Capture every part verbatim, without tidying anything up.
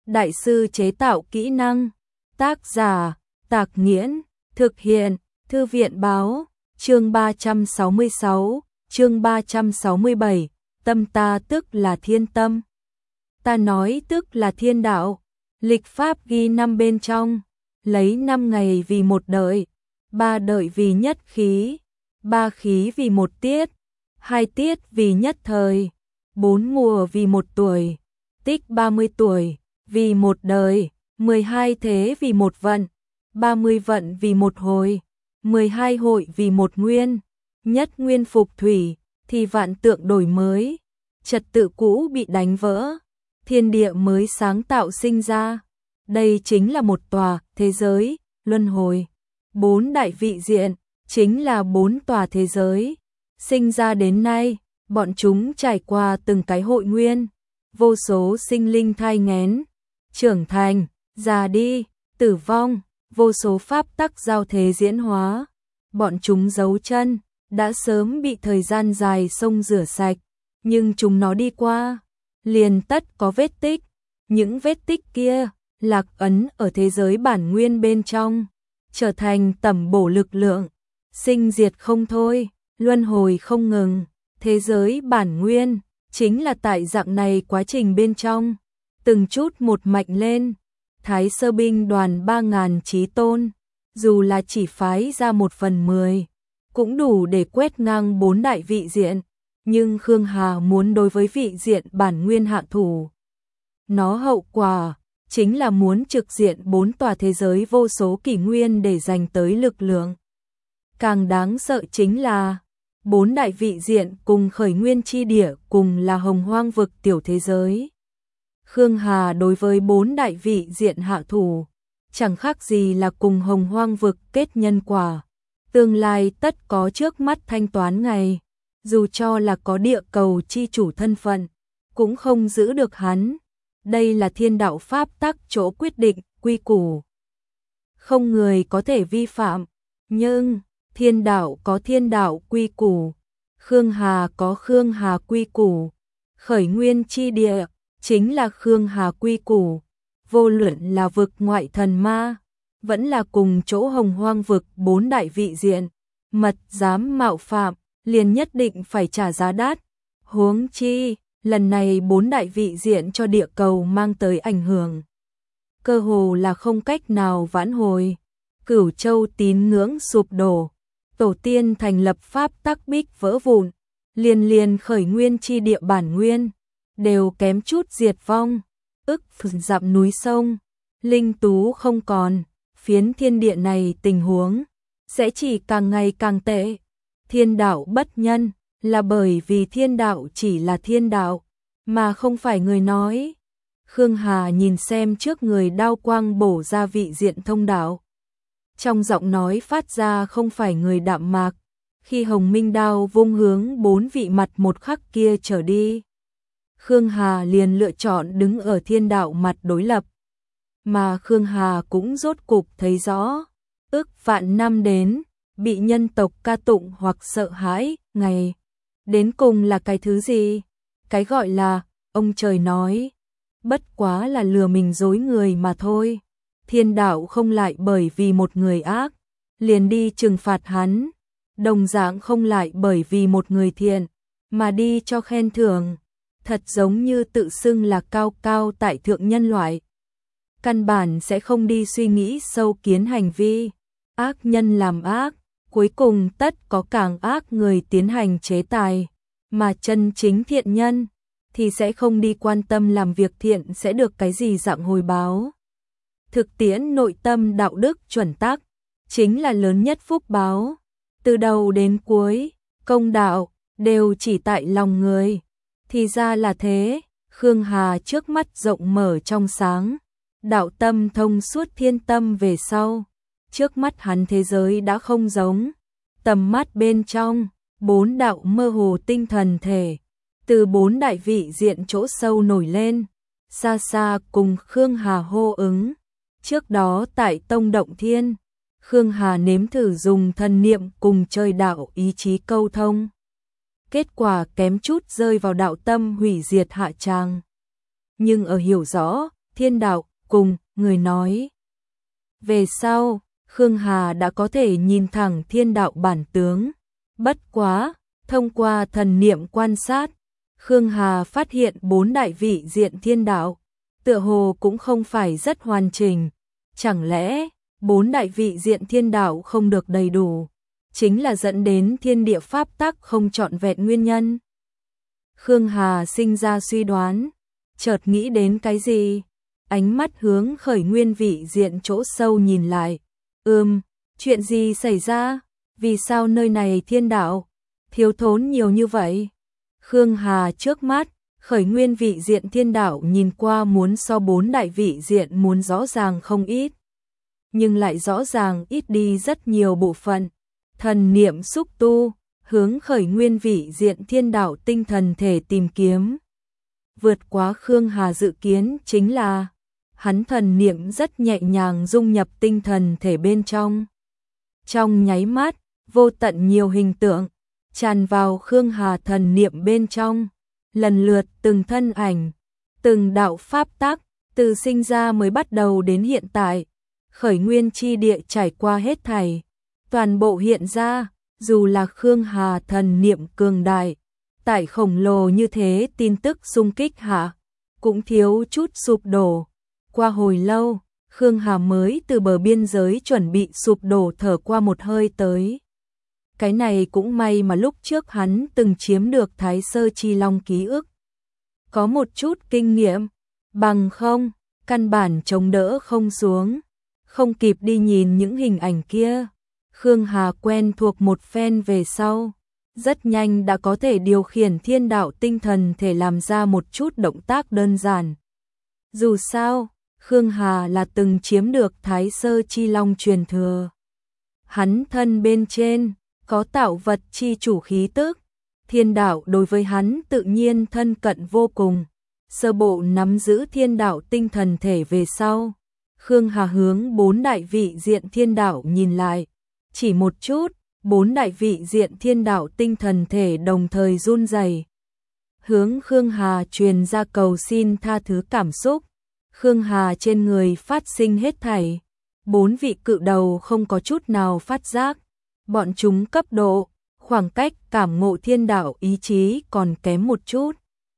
đại sư chế tạo kỹ năng. Tác giả, Tạc Nghiễn, thực hiện, Thư viện Báo, chương ba trăm sáu mươi sáu, chương ba trăm sáu mươi bảy, tâm ta tức là thiên tâm. Ta nói tức là thiên đạo, lịch pháp ghi năm bên trong, lấy năm ngày vì một đợi, ba đợi vì nhất khí, ba khí vì một tiết, hai tiết vì nhất thời, bốn mùa vì một tuổi, tích ba mươi tuổi, vì một đời, mười hai thế vì một vận, ba mươi vận vì một hồi, mười hai hội vì một nguyên, nhất nguyên phục thủy, thì vạn tượng đổi mới, trật tự cũ bị đánh vỡ, thiên địa mới sáng tạo sinh ra. Đây chính là một tòa thế giới, luân hồi. Bốn đại vị diện, chính là bốn tòa thế giới. Sinh ra đến nay, bọn chúng trải qua từng cái hội nguyên, vô số sinh linh thai nghén, trưởng thành, già đi, tử vong, vô số pháp tắc giao thế diễn hóa. Bọn chúng giấu chân, đã sớm bị thời gian dài xông rửa sạch, nhưng chúng nó đi qua, liền tất có vết tích. Những vết tích kia, lạc ấn ở thế giới bản nguyên bên trong, trở thành tẩm bổ lực lượng, sinh diệt không thôi, luân hồi không ngừng. Thế giới bản nguyên, chính là tại dạng này quá trình bên trong, từng chút một mạnh lên. Thái sơ binh đoàn ba ngàn chí tôn, dù là chỉ phái ra một phần mười, cũng đủ để quét ngang bốn đại vị diện, nhưng Khương Hà muốn đối với vị diện bản nguyên hạ thủ. Nó hậu quả, chính là muốn trực diện bốn tòa thế giới vô số kỷ nguyên để giành tới lực lượng. Càng đáng sợ chính là, bốn đại vị diện cùng khởi nguyên chi địa cùng là hồng hoang vực tiểu thế giới. Khương Hà đối với bốn đại vị diện hạ thủ, chẳng khác gì là cùng hồng hoang vực kết nhân quả. Tương lai tất có trước mắt thanh toán ngày, dù cho là có địa cầu chi chủ thân phận, cũng không giữ được hắn. Đây là thiên đạo pháp tắc chỗ quyết định, quy củ. Không người có thể vi phạm, nhưng thiên đạo có thiên đạo quy củ, Khương Hà có Khương Hà quy củ, khởi nguyên chi địa chính là Khương Hà quy củ, vô luận là vực ngoại thần ma, vẫn là cùng chỗ hồng hoang vực bốn đại vị diện, mật dám mạo phạm, liền nhất định phải trả giá đắt. Huống chi, lần này bốn đại vị diện cho địa cầu mang tới ảnh hưởng, cơ hồ là không cách nào vãn hồi. Cửu châu tín ngưỡng sụp đổ, tổ tiên thành lập pháp tắc bích vỡ vụn, liền liền khởi nguyên chi địa bản nguyên, đều kém chút diệt vong, ức dặm núi sông, linh tú không còn, phiến thiên địa này tình huống sẽ chỉ càng ngày càng tệ. Thiên đạo bất nhân, là bởi vì thiên đạo chỉ là thiên đạo, mà không phải người nói. Khương Hà nhìn xem trước người đao quang bổ ra vị diện thông đạo. Trong giọng nói phát ra không phải người đạm mạc, khi hồng minh đao vung hướng bốn vị mặt một khắc kia trở đi. Khương Hà liền lựa chọn đứng ở thiên đạo mặt đối lập. Mà Khương Hà cũng rốt cục thấy rõ, ước vạn năm đến, bị nhân tộc ca tụng hoặc sợ hãi, ngày đến cùng là cái thứ gì? Cái gọi là, ông trời nói, bất quá là lừa mình dối người mà thôi. Thiên đạo không lại bởi vì một người ác, liền đi trừng phạt hắn, đồng dạng không lại bởi vì một người thiện, mà đi cho khen thưởng. Thật giống như tự xưng là cao cao tại thượng nhân loại, căn bản sẽ không đi suy nghĩ sâu kiến hành vi. Ác nhân làm ác, cuối cùng tất có càng ác người tiến hành chế tài, mà chân chính thiện nhân thì sẽ không đi quan tâm làm việc thiện sẽ được cái gì dạng hồi báo. Thực tiễn nội tâm đạo đức chuẩn tắc chính là lớn nhất phúc báo. Từ đầu đến cuối, công đạo đều chỉ tại lòng người. Thì ra là thế, Khương Hà trước mắt rộng mở trong sáng, đạo tâm thông suốt thiên tâm về sau. Trước mắt hắn thế giới đã không giống, tầm mắt bên trong, bốn đạo mơ hồ tinh thần thể, từ bốn đại vị diện chỗ sâu nổi lên, xa xa cùng Khương Hà hô ứng. Trước đó tại Tông Động Thiên, Khương Hà nếm thử dùng thần niệm cùng trời đạo ý chí câu thông. Kết quả kém chút rơi vào đạo tâm hủy diệt hạ tràng. Nhưng ở hiểu rõ, thiên đạo, cùng người nói. Về sau, Khương Hà đã có thể nhìn thẳng thiên đạo bản tướng. Bất quá, thông qua thần niệm quan sát, Khương Hà phát hiện bốn đại vị diện thiên đạo, tựa hồ cũng không phải rất hoàn chỉnh. Chẳng lẽ, bốn đại vị diện thiên đạo không được đầy đủ, chính là dẫn đến thiên địa pháp tắc không trọn vẹn nguyên nhân? Khương Hà sinh ra suy đoán, chợt nghĩ đến cái gì, ánh mắt hướng khởi nguyên vị diện chỗ sâu nhìn lại. Ừm, chuyện gì xảy ra? Vì sao nơi này thiên đạo thiếu thốn nhiều như vậy? Khương Hà trước mắt, khởi nguyên vị diện thiên đạo nhìn qua muốn so bốn đại vị diện muốn rõ ràng không ít, nhưng lại rõ ràng ít đi rất nhiều bộ phận. Thần niệm xúc tu, hướng khởi nguyên vị diện thiên đạo tinh thần thể tìm kiếm. Vượt quá Khương Hà dự kiến chính là, hắn thần niệm rất nhẹ nhàng dung nhập tinh thần thể bên trong. Trong nháy mắt, vô tận nhiều hình tượng tràn vào Khương Hà thần niệm bên trong, lần lượt từng thân ảnh, từng đạo pháp tắc, từ sinh ra mới bắt đầu đến hiện tại, khởi nguyên chi địa trải qua hết thảy, toàn bộ hiện ra. Dù là Khương Hà thần niệm cường đại, tại khổng lồ như thế tin tức xung kích hạ, cũng thiếu chút sụp đổ. Qua hồi lâu, Khương Hà mới từ bờ biên giới chuẩn bị sụp đổ thở qua một hơi tới. Cái này cũng may mà lúc trước hắn từng chiếm được Thái Sơ Chi Long ký ức, có một chút kinh nghiệm, bằng không, căn bản chống đỡ không xuống, không kịp đi nhìn những hình ảnh kia. Khương Hà quen thuộc một phen về sau, rất nhanh đã có thể điều khiển thiên đạo tinh thần thể làm ra một chút động tác đơn giản. Dù sao, Khương Hà là từng chiếm được Thái Sơ Chi Long truyền thừa. Hắn thân bên trên, có tạo vật chi chủ khí tức, thiên đạo đối với hắn tự nhiên thân cận vô cùng. Sơ bộ nắm giữ thiên đạo tinh thần thể về sau, Khương Hà hướng bốn đại vị diện thiên đạo nhìn lại. Chỉ một chút, bốn đại vị diện thiên đạo tinh thần thể đồng thời run rẩy, hướng Khương Hà truyền ra cầu xin tha thứ cảm xúc. Khương Hà trên người phát sinh hết thảy, bốn vị cự đầu không có chút nào phát giác, bọn chúng cấp độ, khoảng cách cảm ngộ thiên đạo ý chí còn kém một chút.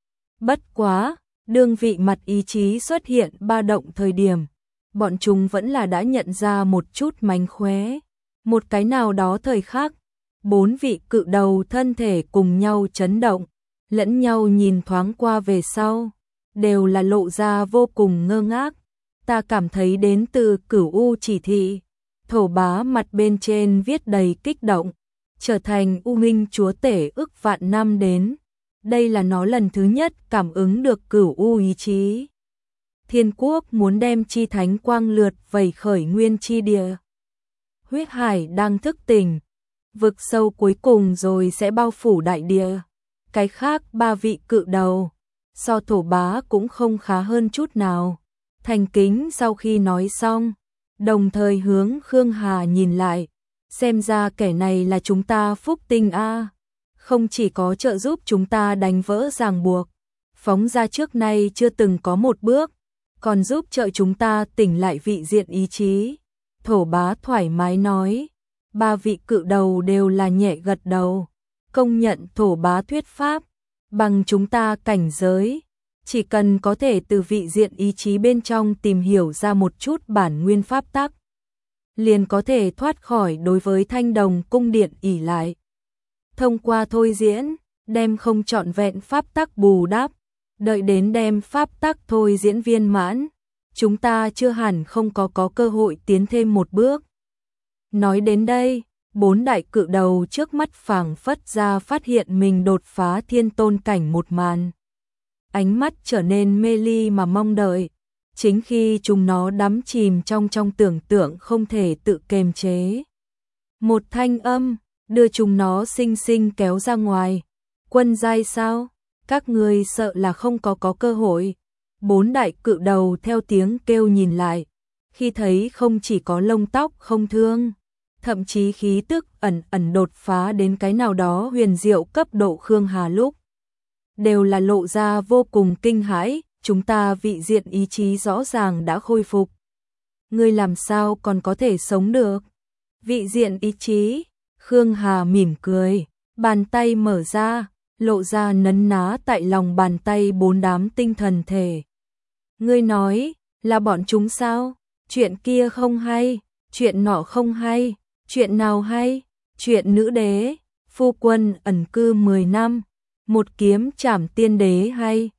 Bất quá, đương vị mặt ý chí xuất hiện ba động thời điểm, bọn chúng vẫn là đã nhận ra một chút mánh khóe. Một cái nào đó thời khắc, bốn vị cự đầu thân thể cùng nhau chấn động, lẫn nhau nhìn thoáng qua về sau, đều là lộ ra vô cùng ngơ ngác. Ta cảm thấy đến từ Cửu U chỉ thị, Thổ Bá mặt bên trên viết đầy kích động, trở thành U Minh chúa tể ức vạn năm đến. Đây là nó lần thứ nhất cảm ứng được Cửu U ý chí. Thiên quốc muốn đem chi thánh quang lượt vẩy khởi nguyên chi địa. Huyết hải đang thức tỉnh, vực sâu cuối cùng rồi sẽ bao phủ đại địa. Cái khác ba vị cự đầu, so Thổ Bá cũng không khá hơn chút nào. Thành Kính sau khi nói xong, đồng thời hướng Khương Hà nhìn lại, xem ra kẻ này là chúng ta phúc tinh a, không chỉ có trợ giúp chúng ta đánh vỡ ràng buộc, phóng ra trước nay chưa từng có một bước, còn giúp trợ chúng ta tỉnh lại vị diện ý chí. Thổ Bá thoải mái nói, ba vị cự đầu đều là nhẹ gật đầu, công nhận Thổ Bá thuyết pháp, bằng chúng ta cảnh giới, chỉ cần có thể từ vị diện ý chí bên trong tìm hiểu ra một chút bản nguyên pháp tắc, liền có thể thoát khỏi đối với Thanh Đồng cung điện ỷ lại. Thông qua thôi diễn, đem không trọn vẹn pháp tắc bù đắp, đợi đến đem pháp tắc thôi diễn viên mãn, chúng ta chưa hẳn không có có cơ hội tiến thêm một bước. Nói đến đây, bốn đại cự đầu trước mắt phảng phất ra phát hiện mình đột phá thiên tôn cảnh một màn. Ánh mắt trở nên mê ly mà mong đợi, chính khi chúng nó đắm chìm trong trong tưởng tượng không thể tự kiềm chế. Một thanh âm, đưa chúng nó xinh xinh kéo ra ngoài. Quân giai sao? Các người sợ là không có có cơ hội. Bốn đại cự đầu theo tiếng kêu nhìn lại, khi thấy không chỉ có lông tóc không thương, thậm chí khí tức ẩn ẩn đột phá đến cái nào đó huyền diệu cấp độ Khương Hà lúc, đều là lộ ra vô cùng kinh hãi, chúng ta vị diện ý chí rõ ràng đã khôi phục. Ngươi làm sao còn có thể sống được? Vị diện ý chí, Khương Hà mỉm cười, bàn tay mở ra, lộ ra nấn ná tại lòng bàn tay bốn đám tinh thần thể. Ngươi nói, là bọn chúng sao? Chuyện kia không hay, chuyện nọ không hay, chuyện nào hay? Chuyện nữ đế, phu quân ẩn cư mười năm, một kiếm trảm tiên đế hay?